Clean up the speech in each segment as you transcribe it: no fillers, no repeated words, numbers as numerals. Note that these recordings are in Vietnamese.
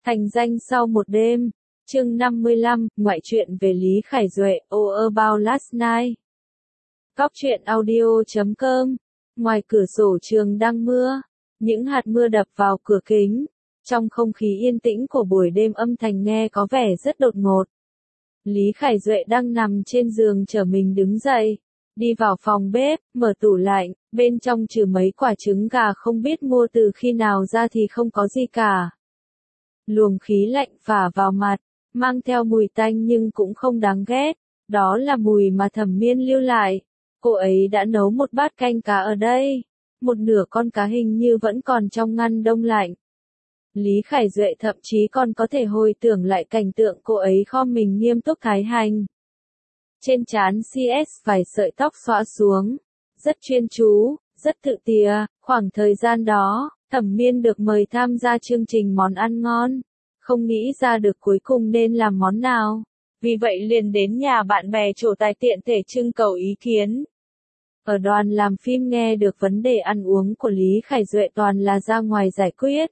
Thành danh sau một đêm. Chương 55, ngoại truyện về Lý Khải Duệ, All About Last Night. Góc truyện audio.com. Ngoài cửa sổ trường đang mưa, những hạt mưa đập vào cửa kính. Trong không khí yên tĩnh của buổi đêm âm thanh nghe có vẻ rất đột ngột. Lý Khải Duệ đang nằm trên giường chờ mình đứng dậy, đi vào phòng bếp, mở tủ lạnh, bên trong trừ mấy quả trứng gà không biết mua từ khi nào ra thì không có gì cả. Luồng khí lạnh phả vào mặt, mang theo mùi tanh nhưng cũng không đáng ghét, đó là mùi mà Thẩm Miên lưu lại. Cô ấy đã nấu một bát canh cá ở đây, một nửa con cá hình như vẫn còn trong ngăn đông lạnh. Lý Khải Duệ thậm chí còn có thể hồi tưởng lại cảnh tượng cô ấy khom mình nghiêm túc thái hành. Trên trán CS vài sợi tóc xõa xuống, rất chuyên chú, rất tự tìa. Khoảng thời gian đó, Thẩm Miên được mời tham gia chương trình món ăn ngon, không nghĩ ra được cuối cùng nên làm món nào, vì vậy liền đến nhà bạn bè trổ tài tiện thể trưng cầu ý kiến. Ở đoàn làm phim nghe được vấn đề ăn uống của Lý Khải Duệ toàn là ra ngoài giải quyết.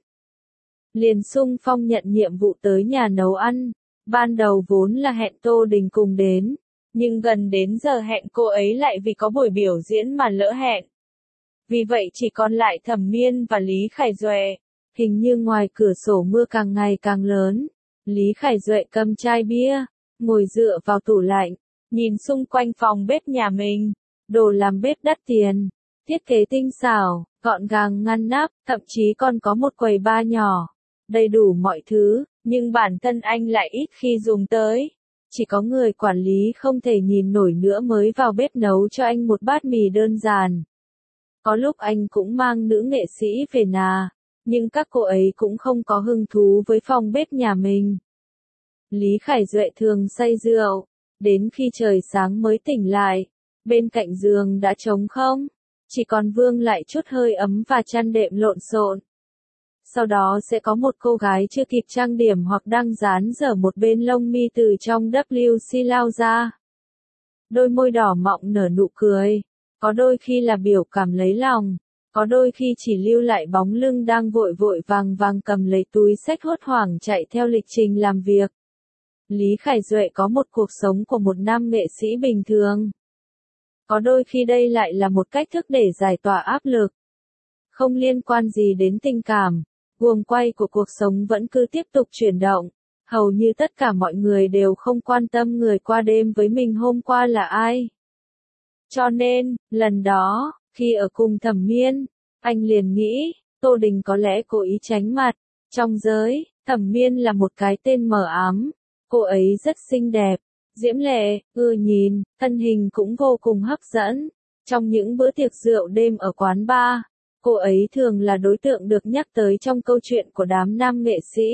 Liền xung phong nhận nhiệm vụ tới nhà nấu ăn. Ban đầu vốn là hẹn Tô Đình cùng đến, nhưng gần đến giờ hẹn cô ấy lại vì có buổi biểu diễn mà lỡ hẹn. Vì vậy chỉ còn lại Thẩm Miên và Lý Khải Duệ. Hình như ngoài cửa sổ mưa càng ngày càng lớn. Lý Khải Duệ cầm chai bia, ngồi dựa vào tủ lạnh, nhìn xung quanh phòng bếp nhà mình. Đồ làm bếp đắt tiền, thiết kế tinh xảo, gọn gàng ngăn nắp, thậm chí còn có một quầy bar nhỏ. Đầy đủ mọi thứ, nhưng bản thân anh lại ít khi dùng tới. Chỉ có người quản lý không thể nhìn nổi nữa mới vào bếp nấu cho anh một bát mì đơn giản. Có lúc anh cũng mang nữ nghệ sĩ về nhà, nhưng các cô ấy cũng không có hứng thú với phòng bếp nhà mình. Lý Khải Duệ thường say rượu, đến khi trời sáng mới tỉnh lại, bên cạnh giường đã trống không, chỉ còn vương lại chút hơi ấm và chăn đệm lộn xộn. Sau đó sẽ có một cô gái chưa kịp trang điểm hoặc đang dán dở một bên lông mi từ trong WC lao ra. Đôi môi đỏ mọng nở nụ cười, có đôi khi là biểu cảm lấy lòng, có đôi khi chỉ lưu lại bóng lưng đang vội vội vàng vàng cầm lấy túi xách hốt hoảng chạy theo lịch trình làm việc. Lý Khải Duệ có một cuộc sống của một nam nghệ sĩ bình thường. Có đôi khi đây lại là một cách thức để giải tỏa áp lực. Không liên quan gì đến tình cảm, guồng quay của cuộc sống vẫn cứ tiếp tục chuyển động. Hầu như tất cả mọi người đều không quan tâm người qua đêm với mình hôm qua là ai. Cho nên, lần đó, khi ở cùng Thẩm Miên, anh liền nghĩ, Tô Đình có lẽ cố ý tránh mặt. Trong giới, Thẩm Miên là một cái tên mờ ám. Cô ấy rất xinh đẹp, diễm lệ, ưa nhìn, thân hình cũng vô cùng hấp dẫn. Trong những bữa tiệc rượu đêm ở quán bar, cô ấy thường là đối tượng được nhắc tới trong câu chuyện của đám nam nghệ sĩ.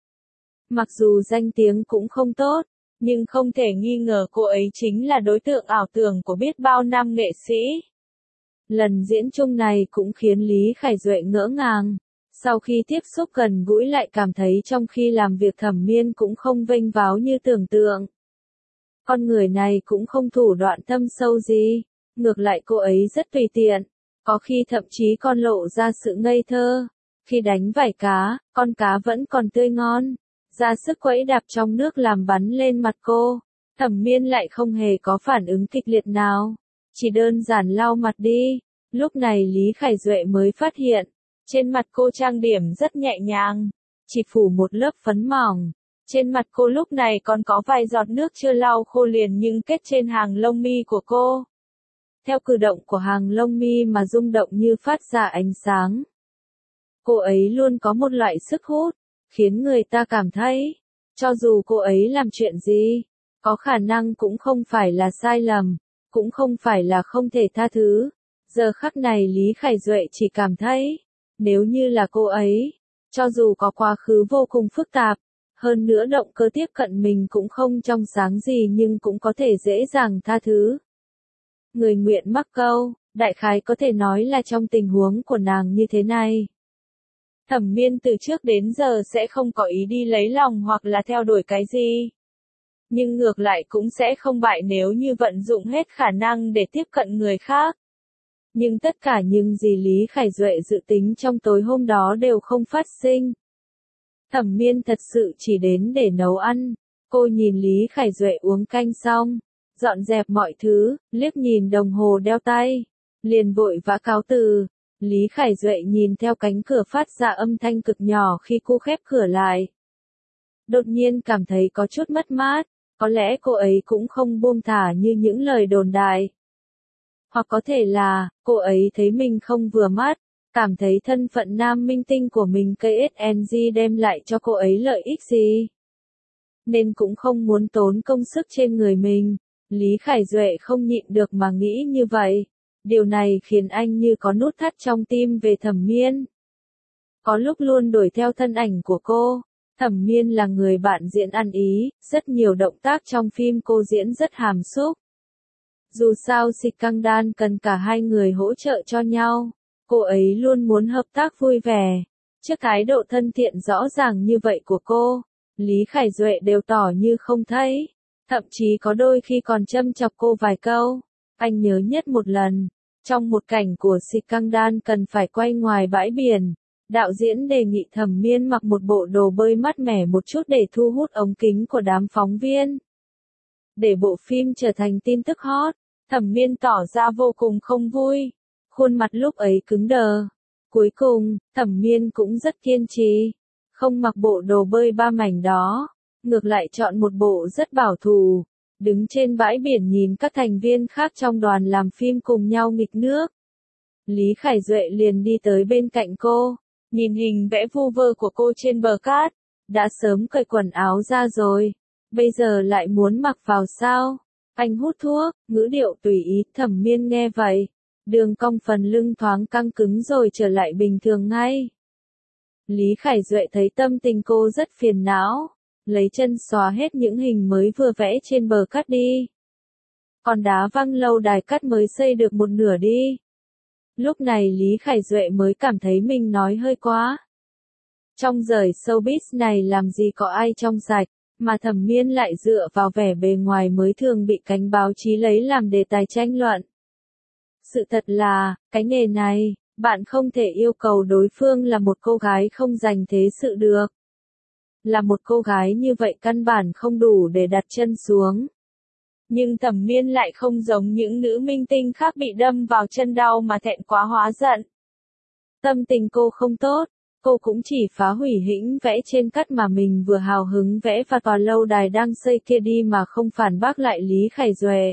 Mặc dù danh tiếng cũng không tốt, nhưng không thể nghi ngờ cô ấy chính là đối tượng ảo tưởng của biết bao nam nghệ sĩ. Lần diễn chung này cũng khiến Lý Khải Duệ ngỡ ngàng. Sau khi tiếp xúc gần gũi lại cảm thấy trong khi làm việc Thẩm Miên cũng không vênh váo như tưởng tượng. Con người này cũng không thủ đoạn thâm sâu gì, ngược lại cô ấy rất tùy tiện, có khi thậm chí còn lộ ra sự ngây thơ. Khi đánh vảy cá, con cá vẫn còn tươi ngon, ra sức quẫy đạp trong nước làm bắn lên mặt cô. Thẩm Miên lại không hề có phản ứng kịch liệt nào, chỉ đơn giản lau mặt đi. Lúc này Lý Khải Duệ mới phát hiện, trên mặt cô trang điểm rất nhẹ nhàng, chỉ phủ một lớp phấn mỏng. Trên mặt cô lúc này còn có vài giọt nước chưa lau khô liền nhưng kết trên hàng lông mi của cô. Theo cử động của hàng lông mi mà rung động như phát ra ánh sáng. Cô ấy luôn có một loại sức hút, khiến người ta cảm thấy, cho dù cô ấy làm chuyện gì, có khả năng cũng không phải là sai lầm, cũng không phải là không thể tha thứ. Giờ khắc này Lý Khải Duệ chỉ cảm thấy, nếu như là cô ấy, cho dù có quá khứ vô cùng phức tạp, hơn nữa động cơ tiếp cận mình cũng không trong sáng gì nhưng cũng có thể dễ dàng tha thứ. Người nguyện mắc câu, đại khái có thể nói là trong tình huống của nàng như thế này. Thẩm Miên từ trước đến giờ sẽ không có ý đi lấy lòng hoặc là theo đuổi cái gì. Nhưng ngược lại cũng sẽ không bại nếu như vận dụng hết khả năng để tiếp cận người khác. Nhưng tất cả những gì Lý Khải Duệ dự tính trong tối hôm đó đều không phát sinh. Thẩm Miên thật sự chỉ đến để nấu ăn. Cô nhìn Lý Khải Duệ uống canh xong, dọn dẹp mọi thứ, liếc nhìn đồng hồ đeo tay, liền vội vã cáo từ. Lý Khải Duệ nhìn theo cánh cửa phát ra âm thanh cực nhỏ khi cô khép cửa lại. Đột nhiên cảm thấy có chút mất mát, có lẽ cô ấy cũng không buông thả như những lời đồn đại. Hoặc có thể là, cô ấy thấy mình không vừa mắt, cảm thấy thân phận nam minh tinh của mình KSNG đem lại cho cô ấy lợi ích gì. Nên cũng không muốn tốn công sức trên người mình. Lý Khải Duệ không nhịn được mà nghĩ như vậy. Điều này khiến anh như có nút thắt trong tim về Thẩm Miên. Có lúc luôn đuổi theo thân ảnh của cô. Thẩm Miên là người bạn diễn ăn ý, rất nhiều động tác trong phim cô diễn rất hàm xúc. Dù sao Scandal cần cả hai người hỗ trợ cho nhau, cô ấy luôn muốn hợp tác vui vẻ. Trước thái độ thân thiện rõ ràng như vậy của cô, Lý Khải Duệ đều tỏ như không thấy, thậm chí có đôi khi còn châm chọc cô vài câu. Anh nhớ nhất một lần, trong một cảnh của Scandal cần phải quay ngoài bãi biển, đạo diễn đề nghị Thẩm Miên mặc một bộ đồ bơi mát mẻ một chút để thu hút ống kính của đám phóng viên. Để bộ phim trở thành tin tức hot, Thẩm Miên tỏ ra vô cùng không vui, khuôn mặt lúc ấy cứng đờ. Cuối cùng, Thẩm Miên cũng rất kiên trì, không mặc bộ đồ bơi ba mảnh đó, ngược lại chọn một bộ rất bảo thủ, đứng trên bãi biển nhìn các thành viên khác trong đoàn làm phim cùng nhau nghịch nước. Lý Khải Duệ liền đi tới bên cạnh cô, nhìn hình vẽ vu vơ của cô trên bờ cát, đã sớm cởi quần áo ra rồi, bây giờ lại muốn mặc vào sao? Anh hút thuốc, ngữ điệu tùy ý. Thẩm Miên nghe vậy, đường cong phần lưng thoáng căng cứng rồi trở lại bình thường ngay. Lý Khải Duệ thấy tâm tình cô rất phiền não, lấy chân xóa hết những hình mới vừa vẽ trên bờ cát đi. Còn đá văng lâu đài cát mới xây được một nửa đi. Lúc này Lý Khải Duệ mới cảm thấy mình nói hơi quá. Trong giới showbiz này làm gì có ai trong sạch, mà Thẩm Miên lại dựa vào vẻ bề ngoài mới thường bị cánh báo chí lấy làm đề tài tranh luận. Sự thật là, cái nghề này, bạn không thể yêu cầu đối phương là một cô gái không dành thế sự được. Là một cô gái như vậy căn bản không đủ để đặt chân xuống. Nhưng Thẩm Miên lại không giống những nữ minh tinh khác bị đâm vào chân đau mà thẹn quá hóa giận. Tâm tình cô không tốt, cô cũng chỉ phá hủy hĩnh vẽ trên cát mà mình vừa hào hứng vẽ và tòa lâu đài đang xây kia đi mà không phản bác lại Lý Khải Duệ.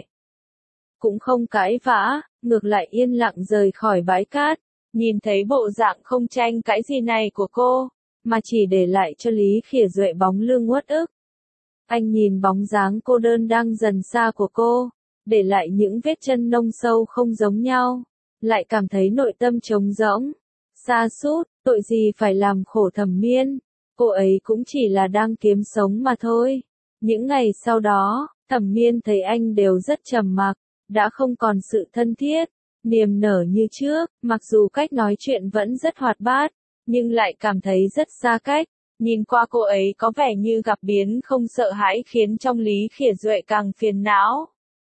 Cũng không cãi vã, ngược lại yên lặng rời khỏi bãi cát, nhìn thấy bộ dạng không tranh cãi gì này của cô, mà chỉ để lại cho Lý Khải Duệ bóng lưng uất ức. Anh nhìn bóng dáng cô đơn đang dần xa của cô, để lại những vết chân nông sâu không giống nhau, lại cảm thấy nội tâm trống rỗng, sa sút. Tội gì phải làm khổ Thẩm Miên, cô ấy cũng chỉ là đang kiếm sống mà thôi. Những ngày sau đó, Thẩm Miên thấy anh đều rất trầm mặc, đã không còn sự thân thiết, niềm nở như trước, mặc dù cách nói chuyện vẫn rất hoạt bát, nhưng lại cảm thấy rất xa cách. Nhìn qua cô ấy có vẻ như gặp biến không sợ hãi khiến trong Lý Khải Duệ càng phiền não.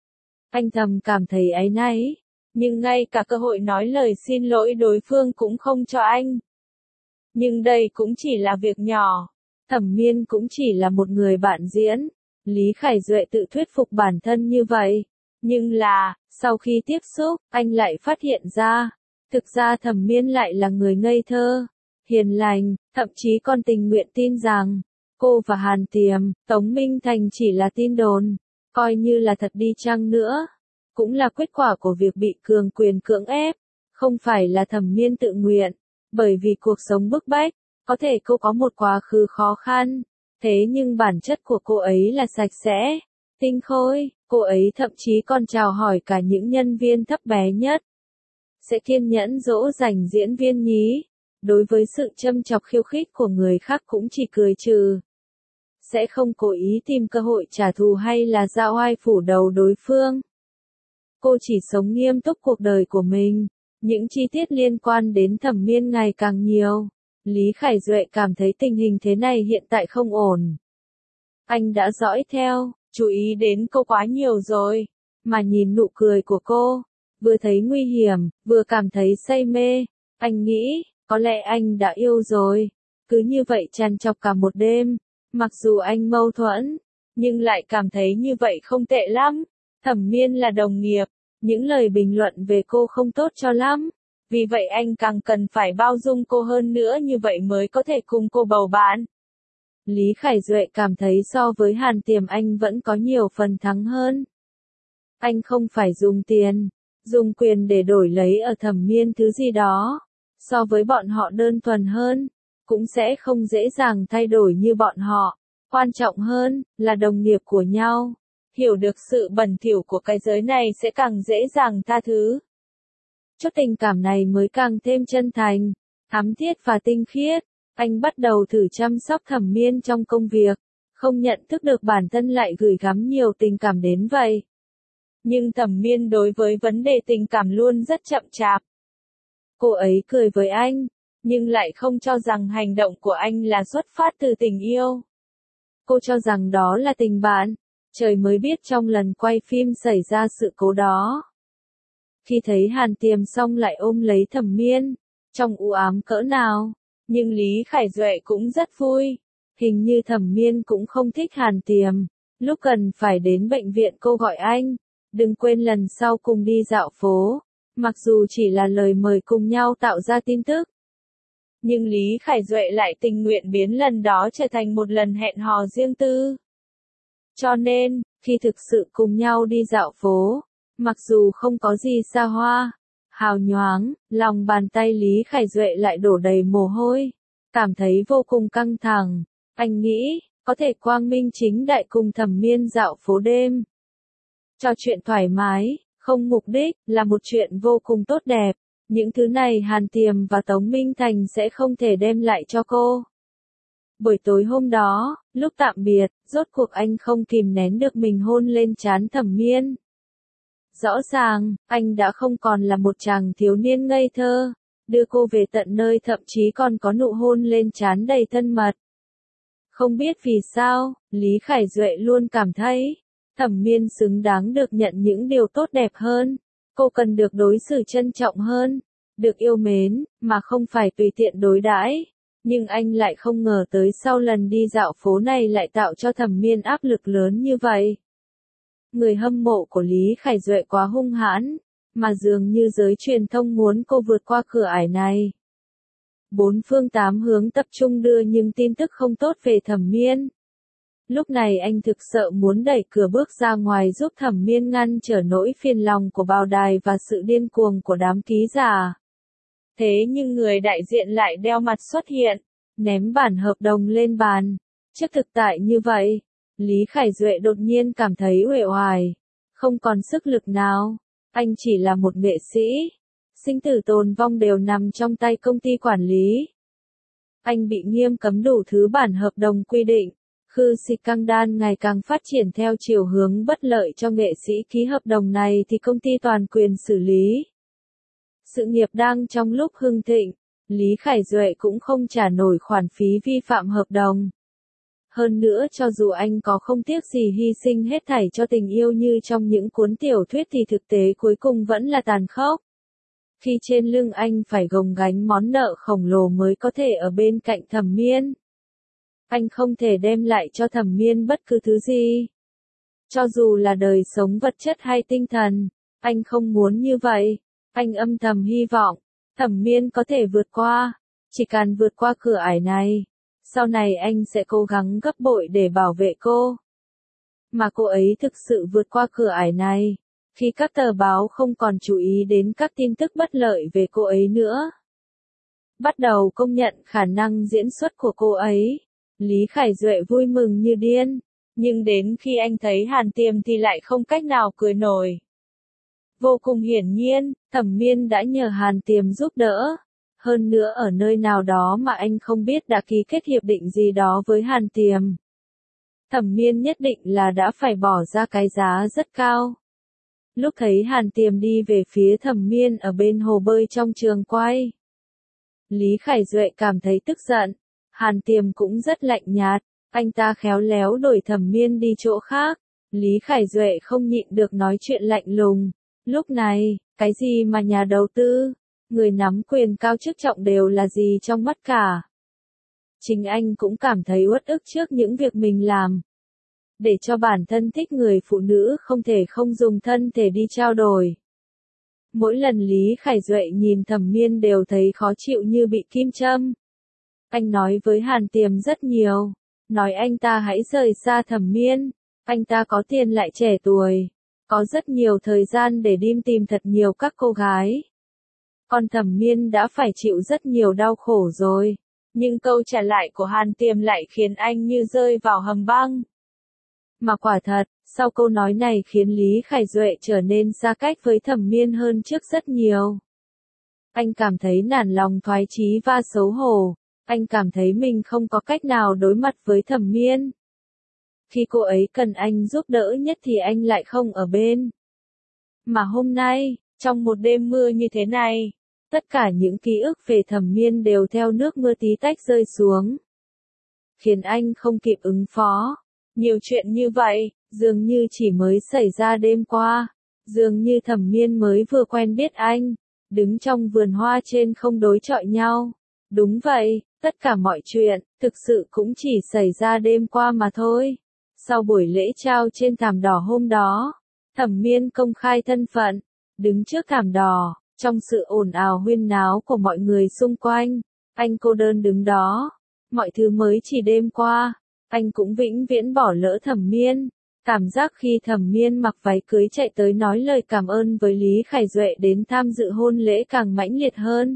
Anh thầm cảm thấy áy náy, nhưng ngay cả cơ hội nói lời xin lỗi đối phương cũng không cho anh. Nhưng đây cũng chỉ là việc nhỏ. Thẩm Miên cũng chỉ là một người bạn diễn. Lý Khải Duệ tự thuyết phục bản thân như vậy. Nhưng là, sau khi tiếp xúc, anh lại phát hiện ra, thực ra Thẩm Miên lại là người ngây thơ, hiền lành, thậm chí còn tình nguyện tin rằng, cô và Hàn Tiềm, Tống Minh Thành chỉ là tin đồn, coi như là thật đi chăng nữa. Cũng là kết quả của việc bị cường quyền cưỡng ép, không phải là Thẩm Miên tự nguyện. Bởi vì cuộc sống bức bách, có thể cô có một quá khứ khó khăn, thế nhưng bản chất của cô ấy là sạch sẽ, tinh khôi, cô ấy thậm chí còn chào hỏi cả những nhân viên thấp bé nhất. Sẽ kiên nhẫn dỗ dành diễn viên nhí, đối với sự châm chọc khiêu khích của người khác cũng chỉ cười trừ. Sẽ không cố ý tìm cơ hội trả thù hay là ra oai phủ đầu đối phương. Cô chỉ sống nghiêm túc cuộc đời của mình. Những chi tiết liên quan đến Thẩm Miên ngày càng nhiều. Lý Khải Duệ cảm thấy tình hình thế này hiện tại không ổn. Anh đã dõi theo, chú ý đến cô quá nhiều rồi, mà nhìn nụ cười của cô, vừa thấy nguy hiểm, vừa cảm thấy say mê. Anh nghĩ, có lẽ anh đã yêu rồi. cứ như vậy trằn trọc cả một đêm. Mặc dù anh mâu thuẫn, nhưng lại cảm thấy như vậy không tệ lắm. Thẩm Miên là đồng nghiệp, những lời bình luận về cô không tốt cho lắm. Vì vậy anh càng cần phải bao dung cô hơn nữa, như vậy mới có thể cùng cô bầu bạn. Lý Khải Duệ cảm thấy so với Hàn Tiềm anh vẫn có nhiều phần thắng hơn. Anh không phải dùng tiền, dùng quyền để đổi lấy ở Thẩm Miên thứ gì đó. So với bọn họ đơn thuần hơn, cũng sẽ không dễ dàng thay đổi như bọn họ. Quan trọng hơn, là đồng nghiệp của nhau. Hiểu được sự bẩn thỉu của cái giới này sẽ càng dễ dàng tha thứ. Chút tình cảm này mới càng thêm chân thành, thắm thiết và tinh khiết. Anh bắt đầu thử chăm sóc Thẩm Miên trong công việc, không nhận thức được bản thân lại gửi gắm nhiều tình cảm đến vậy. Nhưng Thẩm Miên đối với vấn đề tình cảm luôn rất chậm chạp. Cô ấy cười với anh, nhưng lại không cho rằng hành động của anh là xuất phát từ tình yêu. Cô cho rằng đó là tình bạn, trời mới biết trong lần quay phim xảy ra sự cố đó. Khi thấy Hàn Tiềm xong lại ôm lấy Thẩm Miên, trong u ám cỡ nào, nhưng Lý Khải Duệ cũng rất vui. Hình như Thẩm Miên cũng không thích Hàn Tiềm. Lúc cần phải đến bệnh viện cô gọi anh, đừng quên lần sau cùng đi dạo phố. Mặc dù chỉ là lời mời cùng nhau tạo ra tin tức, nhưng Lý Khải Duệ lại tình nguyện biến lần đó trở thành một lần hẹn hò riêng tư. Cho nên, khi thực sự cùng nhau đi dạo phố, mặc dù không có gì xa hoa, hào nhoáng, lòng bàn tay Lý Khải Duệ lại đổ đầy mồ hôi, cảm thấy vô cùng căng thẳng. Anh nghĩ, có thể quang minh chính đại cùng Thẩm Miên dạo phố đêm. Trò chuyện thoải mái, không mục đích, là một chuyện vô cùng tốt đẹp. Những thứ này Hàn Tiềm và Tống Minh Thành sẽ không thể đem lại cho cô. Buổi tối hôm đó, lúc tạm biệt, rốt cuộc anh không kìm nén được mình hôn lên trán Thẩm Miên. Rõ ràng, anh đã không còn là một chàng thiếu niên ngây thơ, đưa cô về tận nơi, thậm chí còn có nụ hôn lên trán đầy thân mật. Không biết vì sao, Lý Khải Duệ luôn cảm thấy, Thẩm Miên xứng đáng được nhận những điều tốt đẹp hơn. Cô cần được đối xử trân trọng hơn, được yêu mến, mà không phải tùy tiện đối đãi. Nhưng anh lại không ngờ tới sau lần đi dạo phố này lại tạo cho Thẩm Miên áp lực lớn như vậy. Người hâm mộ của Lý Khải Duệ quá hung hãn, mà dường như giới truyền thông muốn cô vượt qua cửa ải này. Bốn phương tám hướng tập trung đưa những tin tức không tốt về Thẩm Miên. Lúc này anh thực sợ muốn đẩy cửa bước ra ngoài giúp Thẩm Miên ngăn trở nỗi phiền lòng của báo đài và sự điên cuồng của đám ký giả. Thế nhưng người đại diện lại đeo mặt xuất hiện, ném bản hợp đồng lên bàn. Trước thực tại như vậy, Lý Khải Duệ đột nhiên cảm thấy uể oải, không còn sức lực nào. Anh chỉ là một nghệ sĩ, sinh tử tồn vong đều nằm trong tay công ty quản lý. Anh bị nghiêm cấm đủ thứ bản hợp đồng quy định. Khư Sikangdan ngày càng phát triển theo chiều hướng bất lợi cho nghệ sĩ ký hợp đồng này thì công ty toàn quyền xử lý. Sự nghiệp đang trong lúc hưng thịnh, Lý Khải Duệ cũng không trả nổi khoản phí vi phạm hợp đồng. Hơn nữa cho dù anh có không tiếc gì hy sinh hết thảy cho tình yêu như trong những cuốn tiểu thuyết thì thực tế cuối cùng vẫn là tàn khốc. Khi trên lưng anh phải gồng gánh món nợ khổng lồ mới có thể ở bên cạnh Thẩm Miên. Anh không thể đem lại cho Thẩm Miên bất cứ thứ gì. Cho dù là đời sống vật chất hay tinh thần, anh không muốn như vậy. Anh âm thầm hy vọng, Thẩm Miên có thể vượt qua. Chỉ cần vượt qua cửa ải này, sau này anh sẽ cố gắng gấp bội để bảo vệ cô. Mà cô ấy thực sự vượt qua cửa ải này, khi các tờ báo không còn chú ý đến các tin tức bất lợi về cô ấy nữa. Bắt đầu công nhận khả năng diễn xuất của cô ấy. Lý Khải Duệ vui mừng như điên, nhưng đến khi anh thấy Hàn Tiềm thì lại không cách nào cười nổi. Vô cùng hiển nhiên, Thẩm Miên đã nhờ Hàn Tiềm giúp đỡ. Hơn nữa ở nơi nào đó mà anh không biết đã ký kết hiệp định gì đó với Hàn Tiềm. Thẩm Miên nhất định là đã phải bỏ ra cái giá rất cao. Lúc thấy Hàn Tiềm đi về phía Thẩm Miên ở bên hồ bơi trong trường quay, Lý Khải Duệ cảm thấy tức giận. Hàn Tiềm cũng rất lạnh nhạt, anh ta khéo léo đuổi Thẩm Miên đi chỗ khác. Lý Khải Duệ không nhịn được nói chuyện lạnh lùng. Lúc này, cái gì mà nhà đầu tư, người nắm quyền cao chức trọng đều là gì trong mắt cả. Chính anh cũng cảm thấy uất ức trước những việc mình làm. Để cho bản thân thích người phụ nữ không thể không dùng thân thể đi trao đổi. Mỗi lần Lý Khải Duệ nhìn Thẩm Miên đều thấy khó chịu như bị kim châm. Anh nói với Hàn Tiềm rất nhiều. Nói anh ta hãy rời xa Thẩm Miên. Anh ta có tiền lại trẻ tuổi. Có rất nhiều thời gian để đi tìm thật nhiều các cô gái. Còn Thẩm Miên đã phải chịu rất nhiều đau khổ rồi. Nhưng câu trả lại của Hàn Tiềm lại khiến anh như rơi vào hầm băng. Mà quả thật, sau câu nói này khiến Lý Khải Duệ trở nên xa cách với Thẩm Miên hơn trước rất nhiều. Anh cảm thấy nản lòng thoái chí và xấu hổ. Anh cảm thấy mình không có cách nào đối mặt với Thẩm Miên. Khi cô ấy cần anh giúp đỡ nhất thì anh lại không ở bên. Mà hôm nay, trong một đêm mưa như thế này, tất cả những ký ức về Thẩm Miên đều theo nước mưa tí tách rơi xuống. Khiến anh không kịp ứng phó. Nhiều chuyện như vậy, dường như chỉ mới xảy ra đêm qua. Dường như Thẩm Miên mới vừa quen biết anh. Đứng trong vườn hoa trên không đối chọi nhau. Đúng vậy, tất cả mọi chuyện, thực sự cũng chỉ xảy ra đêm qua mà thôi. Sau buổi lễ trao trên thảm đỏ hôm đó, Thẩm Miên công khai thân phận, đứng trước thảm đỏ, trong sự ồn ào huyên náo của mọi người xung quanh, anh cô đơn đứng đó. Mọi thứ mới chỉ đêm qua, anh cũng vĩnh viễn bỏ lỡ Thẩm Miên. Cảm giác khi Thẩm Miên mặc váy cưới chạy tới nói lời cảm ơn với Lý Khải Duệ đến tham dự hôn lễ càng mãnh liệt hơn.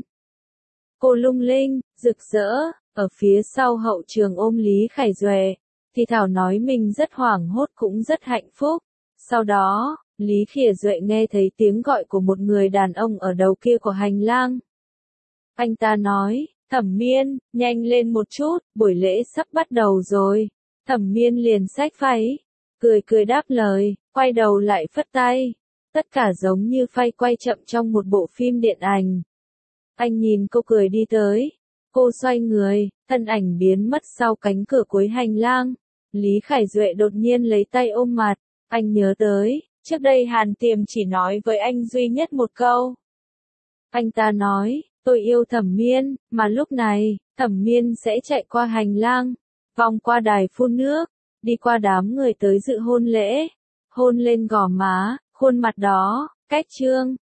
Cô lung linh, rực rỡ, ở phía sau hậu trường ôm Lý Khải Duệ, thì Thảo nói mình rất hoảng hốt cũng rất hạnh phúc. Sau đó, Lý Khải Duệ nghe thấy tiếng gọi của một người đàn ông ở đầu kia của hành lang. Anh ta nói, Thẩm Miên, nhanh lên một chút, buổi lễ sắp bắt đầu rồi. Thẩm Miên liền xách váy, cười cười đáp lời, quay đầu lại phất tay. Tất cả giống như phay quay chậm trong một bộ phim điện ảnh. Anh nhìn cô cười đi tới. Cô xoay người, thân ảnh biến mất sau cánh cửa cuối hành lang. Lý Khải Duệ đột nhiên lấy tay ôm mặt. Anh nhớ tới, trước đây Hàn Tiềm chỉ nói với anh duy nhất một câu. Anh ta nói, tôi yêu Thẩm Miên, mà lúc này, Thẩm Miên sẽ chạy qua hành lang, vòng qua đài phun nước, đi qua đám người tới dự hôn lễ, hôn lên gò má, khuôn mặt đó, cách trương.